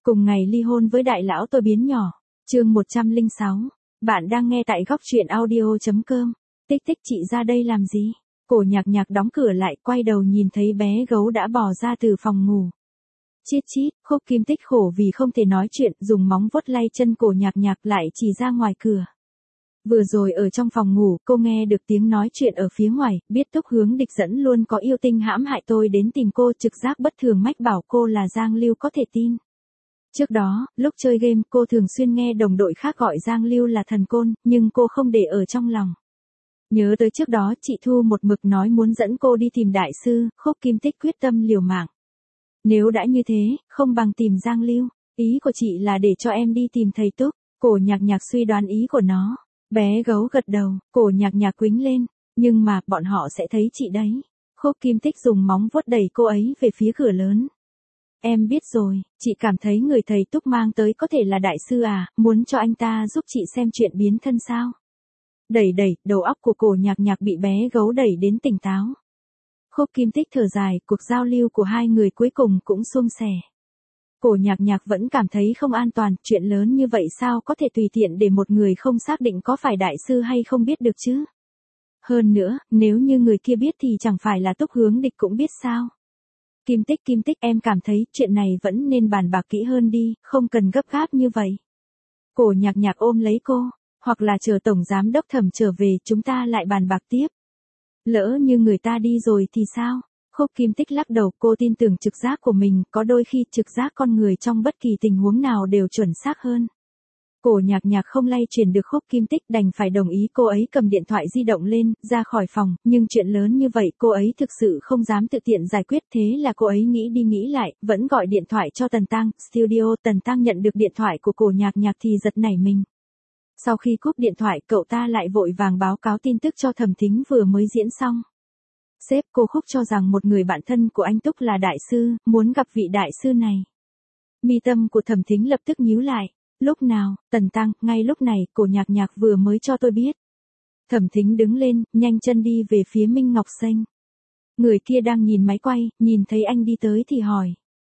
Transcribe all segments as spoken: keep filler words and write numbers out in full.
Cùng ngày ly hôn với đại lão tôi biến nhỏ. Chương một trăm lẻ sáu. Bạn đang nghe tại góc truyện audio chấm com. Tích tích chị ra đây làm gì? Cổ Nhạc Nhạc đóng cửa lại, quay đầu nhìn thấy bé gấu đã bò ra từ phòng ngủ. Chít chít, Khúc Kim Tích khổ vì không thể nói chuyện, dùng móng vuốt lay chân Cổ Nhạc Nhạc lại chỉ ra ngoài cửa. Vừa rồi ở trong phòng ngủ, cô nghe được tiếng nói chuyện ở phía ngoài, biết Túc Hướng Địch dẫn luôn có yêu tinh hãm hại tôi đến tìm cô, trực giác bất thường mách bảo cô là Giang Lưu có thể tin. Trước đó, lúc chơi game, cô thường xuyên nghe đồng đội khác gọi Giang Lưu là thần côn, nhưng cô không để ở trong lòng. Nhớ tới trước đó chị Thu một mực nói muốn dẫn cô đi tìm đại sư, Khúc Kim Tích quyết tâm liều mạng. Nếu đã như thế, không bằng tìm Giang Lưu. Ý của chị là để cho em đi tìm thầy Túc. Cổ Nhạc Nhạc suy đoán ý của nó. Bé gấu gật đầu, Cổ Nhạc Nhạc quýnh lên. Nhưng mà, bọn họ sẽ thấy chị đấy. Khúc Kim Tích dùng móng vuốt đẩy cô ấy về phía cửa lớn. Em biết rồi, chị cảm thấy người thầy Túc mang tới có thể là đại sư à, muốn cho anh ta giúp chị xem chuyện biến thân sao? Đẩy đẩy, đầu óc của Cổ Nhạc Nhạc bị bé gấu đẩy đến tỉnh táo. Khúc Kim Tích thở dài, cuộc giao lưu của hai người cuối cùng cũng suôn sẻ. Cổ Nhạc Nhạc vẫn cảm thấy không an toàn, chuyện lớn như vậy sao có thể tùy tiện để một người không xác định có phải đại sư hay không biết được chứ? Hơn nữa, nếu như người kia biết thì chẳng phải là Túc Hướng Địch cũng biết sao? Kim Tích Kim Tích em cảm thấy chuyện này vẫn nên bàn bạc kỹ hơn đi, không cần gấp gáp như vậy. Cổ Nhạc Nhạc ôm lấy cô, hoặc là chờ Tổng Giám Đốc Thẩm trở về chúng ta lại bàn bạc tiếp. Lỡ như người ta đi rồi thì sao? Khúc Kim Tích lắc đầu, cô tin tưởng trực giác của mình, có đôi khi trực giác con người trong bất kỳ tình huống nào đều chuẩn xác hơn. Cổ Nhạc Nhạc không lay chuyển được Khúc Kim Tích, đành phải đồng ý cô ấy cầm điện thoại di động lên, ra khỏi phòng, nhưng chuyện lớn như vậy cô ấy thực sự không dám tự tiện giải quyết, thế là cô ấy nghĩ đi nghĩ lại, vẫn gọi điện thoại cho Tần Tăng, studio. Tần Tăng nhận được điện thoại của Cổ Nhạc Nhạc thì giật nảy mình. Sau khi cúp điện thoại, cậu ta lại vội vàng báo cáo tin tức cho Thẩm Thính vừa mới diễn xong. Sếp, cô Khúc cho rằng một người bạn thân của anh Túc là đại sư, muốn gặp vị đại sư này. Mi tâm của Thẩm Thính lập tức nhíu lại. Lúc nào? Tần Tăng, ngay lúc này, Cổ Nhạc Nhạc vừa mới cho tôi biết. Thẩm Thính đứng lên, nhanh chân đi về phía Minh Ngọc Xanh. Người kia đang nhìn máy quay, nhìn thấy anh đi tới thì hỏi.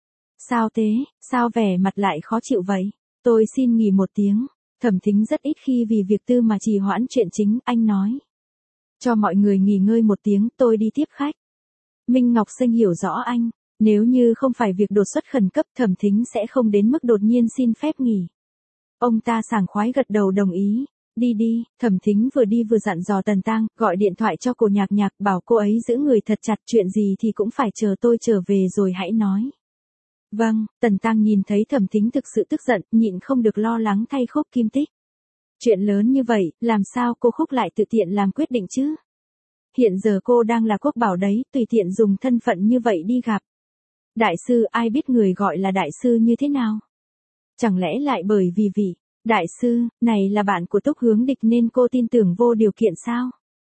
Sao thế, sao vẻ mặt lại khó chịu vậy? Tôi xin nghỉ một tiếng. Thẩm Thính rất ít khi vì việc tư mà trì hoãn chuyện chính, anh nói. Cho mọi người nghỉ ngơi một tiếng, tôi đi tiếp khách. Minh Ngọc Xanh hiểu rõ anh, nếu như không phải việc đột xuất khẩn cấp, Thẩm Thính sẽ không đến mức đột nhiên xin phép nghỉ. Ông ta sảng khoái gật đầu đồng ý. Đi đi, Thẩm Thính vừa đi vừa dặn dò Tần Tăng, gọi điện thoại cho Cổ Nhạc Nhạc, bảo cô ấy giữ người thật chặt, chuyện gì thì cũng phải chờ tôi trở về rồi hãy nói. Vâng, Tần Tăng nhìn thấy Thẩm Thính thực sự tức giận, nhịn không được lo lắng thay Khúc Kim Tích. Chuyện lớn như vậy, làm sao cô Khúc lại tự tiện làm quyết định chứ? Hiện giờ cô đang là quốc bảo đấy, tùy tiện dùng thân phận như vậy đi gặp. Đại sư, ai biết người gọi là đại sư như thế nào? Chẳng lẽ lại bởi vì vị đại sư này là bạn của Túc Hướng Địch nên cô tin tưởng vô điều kiện sao?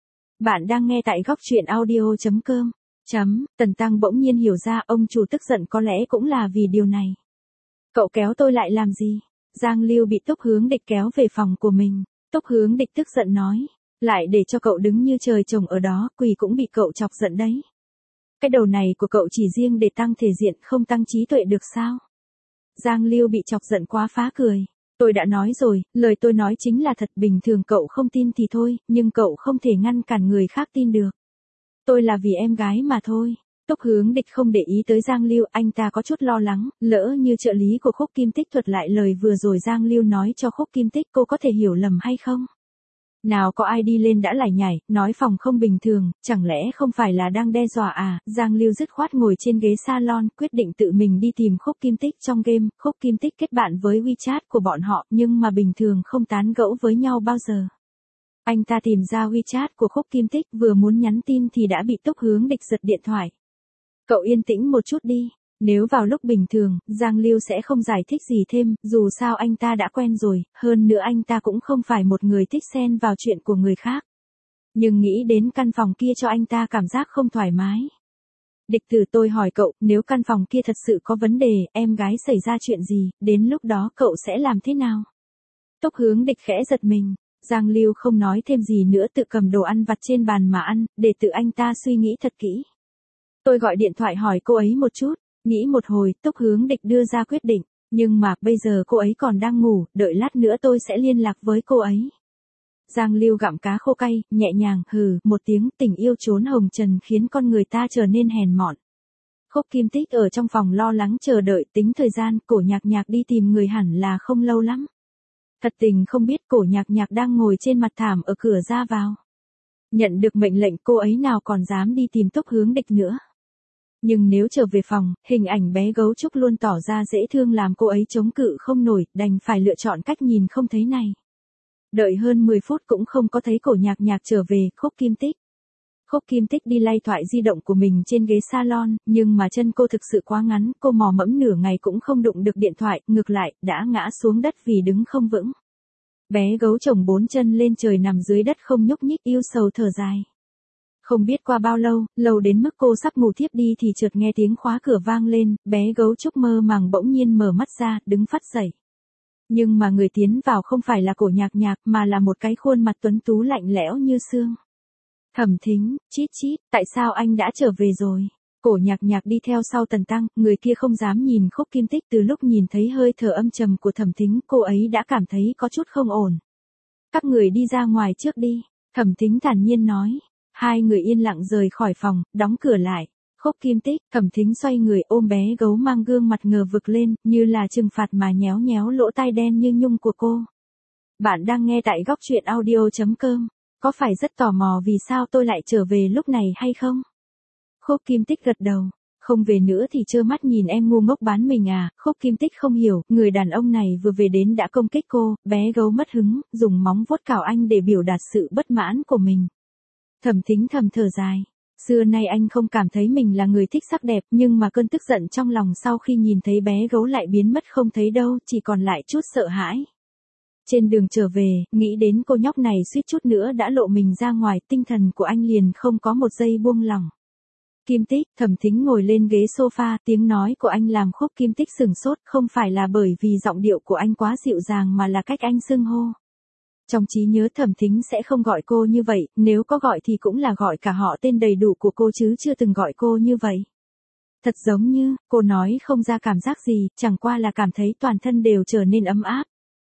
Bạn đang nghe tại góc truyện audio chấm com. Chấm, Tần Tăng bỗng nhiên hiểu ra ông chủ tức giận có lẽ cũng là vì điều này. Cậu kéo tôi lại làm gì? Giang Lưu bị Túc Hướng Địch kéo về phòng của mình. Túc Hướng Địch tức giận nói. Lại để cho cậu đứng như trời trồng ở đó, quỳ cũng bị cậu chọc giận đấy. Cái đầu này của cậu chỉ riêng để tăng thể diện không tăng trí tuệ được sao? Giang Lưu bị chọc giận quá phá cười. Tôi đã nói rồi, lời tôi nói chính là thật, bình thường cậu không tin thì thôi, nhưng cậu không thể ngăn cản người khác tin được. Tôi là vì em gái mà thôi. Túc Hướng Địch không để ý tới Giang Lưu, anh ta có chút lo lắng, lỡ như trợ lý của Khúc Kim Tích thuật lại lời vừa rồi Giang Lưu nói cho Khúc Kim Tích, cô có thể hiểu lầm hay không? Nào có ai đi lên đã lải nhải, nói phòng không bình thường, chẳng lẽ không phải là đang đe dọa à? Giang Lưu dứt khoát ngồi trên ghế salon, quyết định tự mình đi tìm Khúc Kim Tích trong game. Khúc Kim Tích kết bạn với WeChat của bọn họ, nhưng mà bình thường không tán gẫu với nhau bao giờ. Anh ta tìm ra WeChat của Khúc Kim Tích, vừa muốn nhắn tin thì đã bị Túc Hướng Địch giật điện thoại. Cậu yên tĩnh một chút đi. Nếu vào lúc bình thường, Giang Lưu sẽ không giải thích gì thêm, dù sao anh ta đã quen rồi, hơn nữa anh ta cũng không phải một người thích xen vào chuyện của người khác. Nhưng nghĩ đến căn phòng kia cho anh ta cảm giác không thoải mái. Địch Tử, tôi hỏi cậu, nếu căn phòng kia thật sự có vấn đề, em gái xảy ra chuyện gì, đến lúc đó cậu sẽ làm thế nào? Túc Hướng Địch khẽ giật mình. Giang Lưu không nói thêm gì nữa, tự cầm đồ ăn vặt trên bàn mà ăn, để tự anh ta suy nghĩ thật kỹ. Tôi gọi điện thoại hỏi cô ấy một chút. Nghĩ một hồi, Túc Hướng Địch đưa ra quyết định. Nhưng mà, bây giờ cô ấy còn đang ngủ, đợi lát nữa tôi sẽ liên lạc với cô ấy. Giang Lưu gặm cá khô cay, nhẹ nhàng, hừ, một tiếng, tình yêu trốn hồng trần khiến con người ta trở nên hèn mọn. Khúc Kim Tích ở trong phòng lo lắng chờ đợi, tính thời gian, Cổ Nhạc Nhạc đi tìm người hẳn là không lâu lắm. Thật tình không biết Cổ Nhạc Nhạc đang ngồi trên mặt thảm ở cửa ra vào. Nhận được mệnh lệnh cô ấy nào còn dám đi tìm Túc Hướng Địch nữa. Nhưng nếu trở về phòng, hình ảnh bé gấu trúc luôn tỏ ra dễ thương làm cô ấy chống cự không nổi, đành phải lựa chọn cách nhìn không thấy này. Đợi hơn mười phút cũng không có thấy Cổ Nhạc Nhạc trở về, Khúc Kim Tích. Khúc Kim Tích đi lay thoại di động của mình trên ghế salon, nhưng mà chân cô thực sự quá ngắn, cô mò mẫm nửa ngày cũng không đụng được điện thoại, ngược lại, đã ngã xuống đất vì đứng không vững. Bé gấu chồng bốn chân lên trời nằm dưới đất không nhúc nhích, yêu sầu thở dài. Không biết qua bao lâu, lâu đến mức cô sắp ngủ thiếp đi thì chợt nghe tiếng khóa cửa vang lên, bé gấu trúc mơ màng bỗng nhiên mở mắt ra, đứng phắt dậy. Nhưng mà người tiến vào không phải là Cổ Nhạc Nhạc mà là một cái khuôn mặt tuấn tú lạnh lẽo như xương. Thẩm Thính, chít chít, tại sao anh đã trở về rồi? Cổ Nhạc Nhạc đi theo sau Tần Tăng, người kia không dám nhìn Khúc Kim Tích, từ lúc nhìn thấy hơi thở âm trầm của Thẩm Thính, cô ấy đã cảm thấy có chút không ổn. Các người đi ra ngoài trước đi, Thẩm Thính thản nhiên nói. Hai người yên lặng rời khỏi phòng, đóng cửa lại. Khúc Kim Tích, Thẩm Thính xoay người ôm bé gấu mang gương mặt ngờ vực lên, như là trừng phạt mà nhéo nhéo lỗ tai đen như nhung của cô. Bạn đang nghe tại góc truyện audio chấm com. Có phải rất tò mò vì sao tôi lại trở về lúc này hay không? Khúc Kim Tích gật đầu. Không về nữa thì trơ mắt nhìn em ngu ngốc bán mình à? Khúc Kim Tích không hiểu, người đàn ông này vừa về đến đã công kích cô, bé gấu mất hứng, dùng móng vuốt cào anh để biểu đạt sự bất mãn của mình. Thẩm Thính thầm thở dài. Xưa nay anh không cảm thấy mình là người thích sắc đẹp, nhưng mà cơn tức giận trong lòng sau khi nhìn thấy bé gấu lại biến mất không thấy đâu, chỉ còn lại chút sợ hãi. Trên đường trở về, nghĩ đến cô nhóc này suýt chút nữa đã lộ mình ra ngoài, tinh thần của anh liền không có một giây buông lỏng. Kim Tích, Thẩm Thính ngồi lên ghế sofa, tiếng nói của anh làm Khúc Kim Tích sừng sốt, không phải là bởi vì giọng điệu của anh quá dịu dàng mà là cách anh xưng hô. Trong trí nhớ Thẩm Thính sẽ không gọi cô như vậy, nếu có gọi thì cũng là gọi cả họ tên đầy đủ của cô chứ chưa từng gọi cô như vậy. Thật giống như, cô nói không ra cảm giác gì, chẳng qua là cảm thấy toàn thân đều trở nên ấm áp.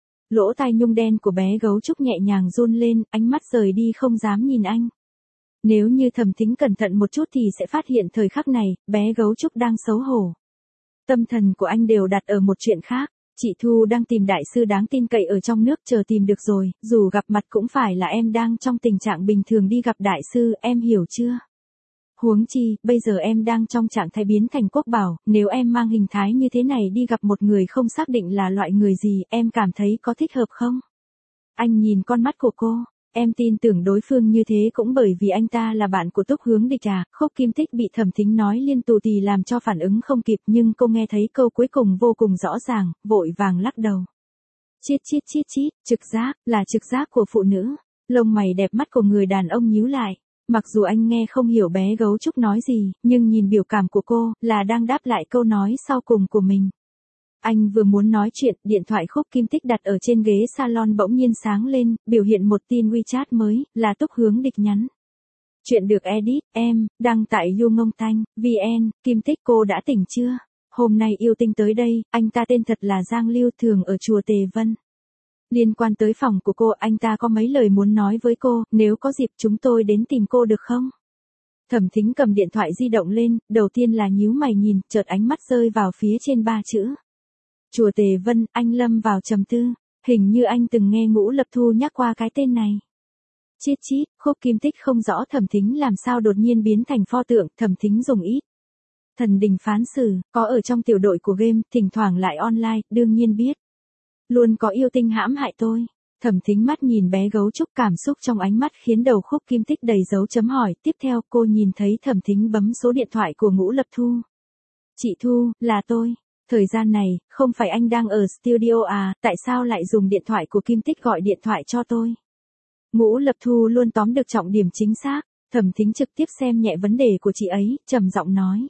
Lỗ tai nhung đen của bé gấu trúc nhẹ nhàng run lên, ánh mắt rời đi không dám nhìn anh. Nếu như Thẩm Thính cẩn thận một chút thì sẽ phát hiện thời khắc này, bé gấu trúc đang xấu hổ. Tâm thần của anh đều đặt ở một chuyện khác. Chị Thu đang tìm đại sư đáng tin cậy ở trong nước, chờ tìm được rồi, dù gặp mặt cũng phải là em đang trong tình trạng bình thường đi gặp đại sư, em hiểu chưa? Huống chi, bây giờ em đang trong trạng thái biến thành quốc bảo, nếu em mang hình thái như thế này đi gặp một người không xác định là loại người gì, em cảm thấy có thích hợp không? Anh nhìn con mắt của cô, em tin tưởng đối phương như thế cũng bởi vì anh ta là bạn của Túc Hướng Địch à? Khúc Kim Tích bị Thẩm Thính nói liên tù tì làm cho phản ứng không kịp, nhưng cô nghe thấy câu cuối cùng vô cùng rõ ràng, vội vàng lắc đầu. Chít chít chít chít, trực giác, là trực giác của phụ nữ. Lông mày đẹp mắt của người đàn ông nhíu lại. Mặc dù anh nghe không hiểu bé gấu trúc nói gì, nhưng nhìn biểu cảm của cô, là đang đáp lại câu nói sau cùng của mình. Anh vừa muốn nói chuyện, điện thoại Khúc Kim Tích đặt ở trên ghế salon bỗng nhiên sáng lên, biểu hiện một tin WeChat mới, là Túc Hướng Địch nhắn. Chuyện được edit, em, đăng tại YouNgongTanh, vn, Kim Tích cô đã tỉnh chưa? Hôm nay yêu tinh tới đây, anh ta tên thật là Giang Lưu, thường ở chùa Tề Vân. Liên quan tới phòng của cô, anh ta có mấy lời muốn nói với cô, nếu có dịp chúng tôi đến tìm cô được không? Thẩm Thính cầm điện thoại di động lên, đầu tiên là nhíu mày nhìn, chợt ánh mắt rơi vào phía trên ba chữ. Chùa Tề Vân, anh lâm vào trầm tư, hình như anh từng nghe Ngũ Lập Thu nhắc qua cái tên này. Chít chít, Khúc Kim Tích không rõ Thẩm Thính làm sao đột nhiên biến thành pho tượng, Thẩm Thính dùng ít. Thần đình phán xử, có ở trong tiểu đội của game, thỉnh thoảng lại online, đương nhiên biết. Luôn có yêu tinh hãm hại tôi. Thẩm Thính mắt nhìn bé gấu trúc, cảm xúc trong ánh mắt khiến đầu Khúc Kim Tích đầy dấu chấm hỏi. Tiếp theo cô nhìn thấy Thẩm Thính bấm số điện thoại của Ngũ Lập Thu. Chị Thu, là tôi. Thời gian này, không phải anh đang ở studio à, tại sao lại dùng điện thoại của Kim Tích gọi điện thoại cho tôi? Ngũ Lập Thu luôn tóm được trọng điểm chính xác. Thẩm Thính trực tiếp xem nhẹ vấn đề của chị ấy, trầm giọng nói.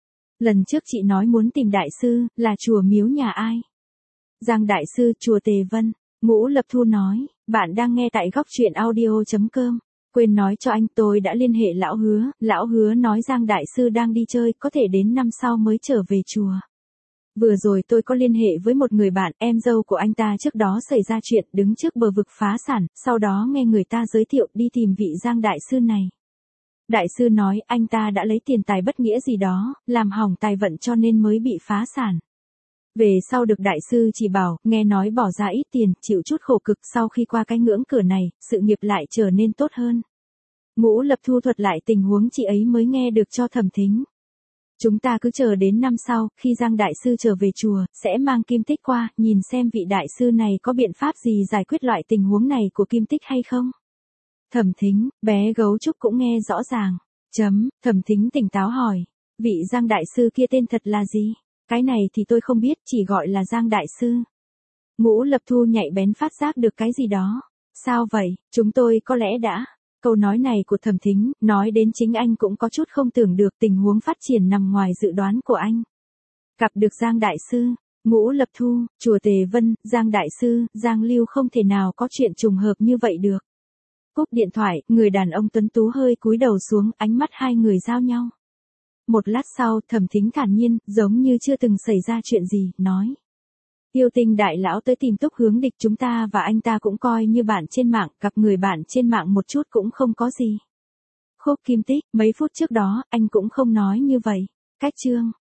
Lần trước chị nói muốn tìm đại sư, là chùa miếu nhà ai? Giang đại sư, chùa Tề Vân. Ngũ Lập Thu nói, bạn đang nghe tại góc truyện audio chấm com. Quên nói cho anh, tôi đã liên hệ lão Hứa, lão Hứa nói Giang đại sư đang đi chơi, có thể đến năm sau mới trở về chùa. Vừa rồi tôi có liên hệ với một người bạn, em dâu của anh ta trước đó xảy ra chuyện đứng trước bờ vực phá sản, sau đó nghe người ta giới thiệu đi tìm vị Giang đại sư này. Đại sư nói anh ta đã lấy tiền tài bất nghĩa gì đó, làm hỏng tài vận cho nên mới bị phá sản. Về sau được đại sư chỉ bảo, nghe nói bỏ ra ít tiền, chịu chút khổ cực, sau khi qua cái ngưỡng cửa này, sự nghiệp lại trở nên tốt hơn. Ngũ Lập Thu thuật lại tình huống chị ấy mới nghe được cho Thẩm Thính. Chúng ta cứ chờ đến năm sau, khi Giang đại sư trở về chùa, sẽ mang Kim Tích qua, nhìn xem vị đại sư này có biện pháp gì giải quyết loại tình huống này của Kim Tích hay không. Thẩm Thính, bé gấu trúc cũng nghe rõ ràng. Chấm, Thẩm Thính tỉnh táo hỏi. Vị Giang đại sư kia tên thật là gì? Cái này thì tôi không biết, chỉ gọi là Giang đại sư. Ngũ Lập Thu nhạy bén phát giác được cái gì đó. Sao vậy, chúng tôi có lẽ đã... Câu nói này của Thẩm Thính, nói đến chính anh cũng có chút không tưởng được, tình huống phát triển nằm ngoài dự đoán của anh. Gặp được Giang đại sư, Ngũ Lập Thu, chùa Tề Vân, Giang đại sư, Giang Lưu không thể nào có chuyện trùng hợp như vậy được. Cúp điện thoại, người đàn ông tuấn tú hơi cúi đầu xuống, ánh mắt hai người giao nhau. Một lát sau, Thẩm Thính thản nhiên, giống như chưa từng xảy ra chuyện gì, nói. Yêu Tinh đại lão tới tìm Túc Hướng Địch, chúng ta và anh ta cũng coi như bạn trên mạng, gặp người bạn trên mạng một chút cũng không có gì. Khúc Kim Tích, mấy phút trước đó, anh cũng không nói như vậy. Cách chương.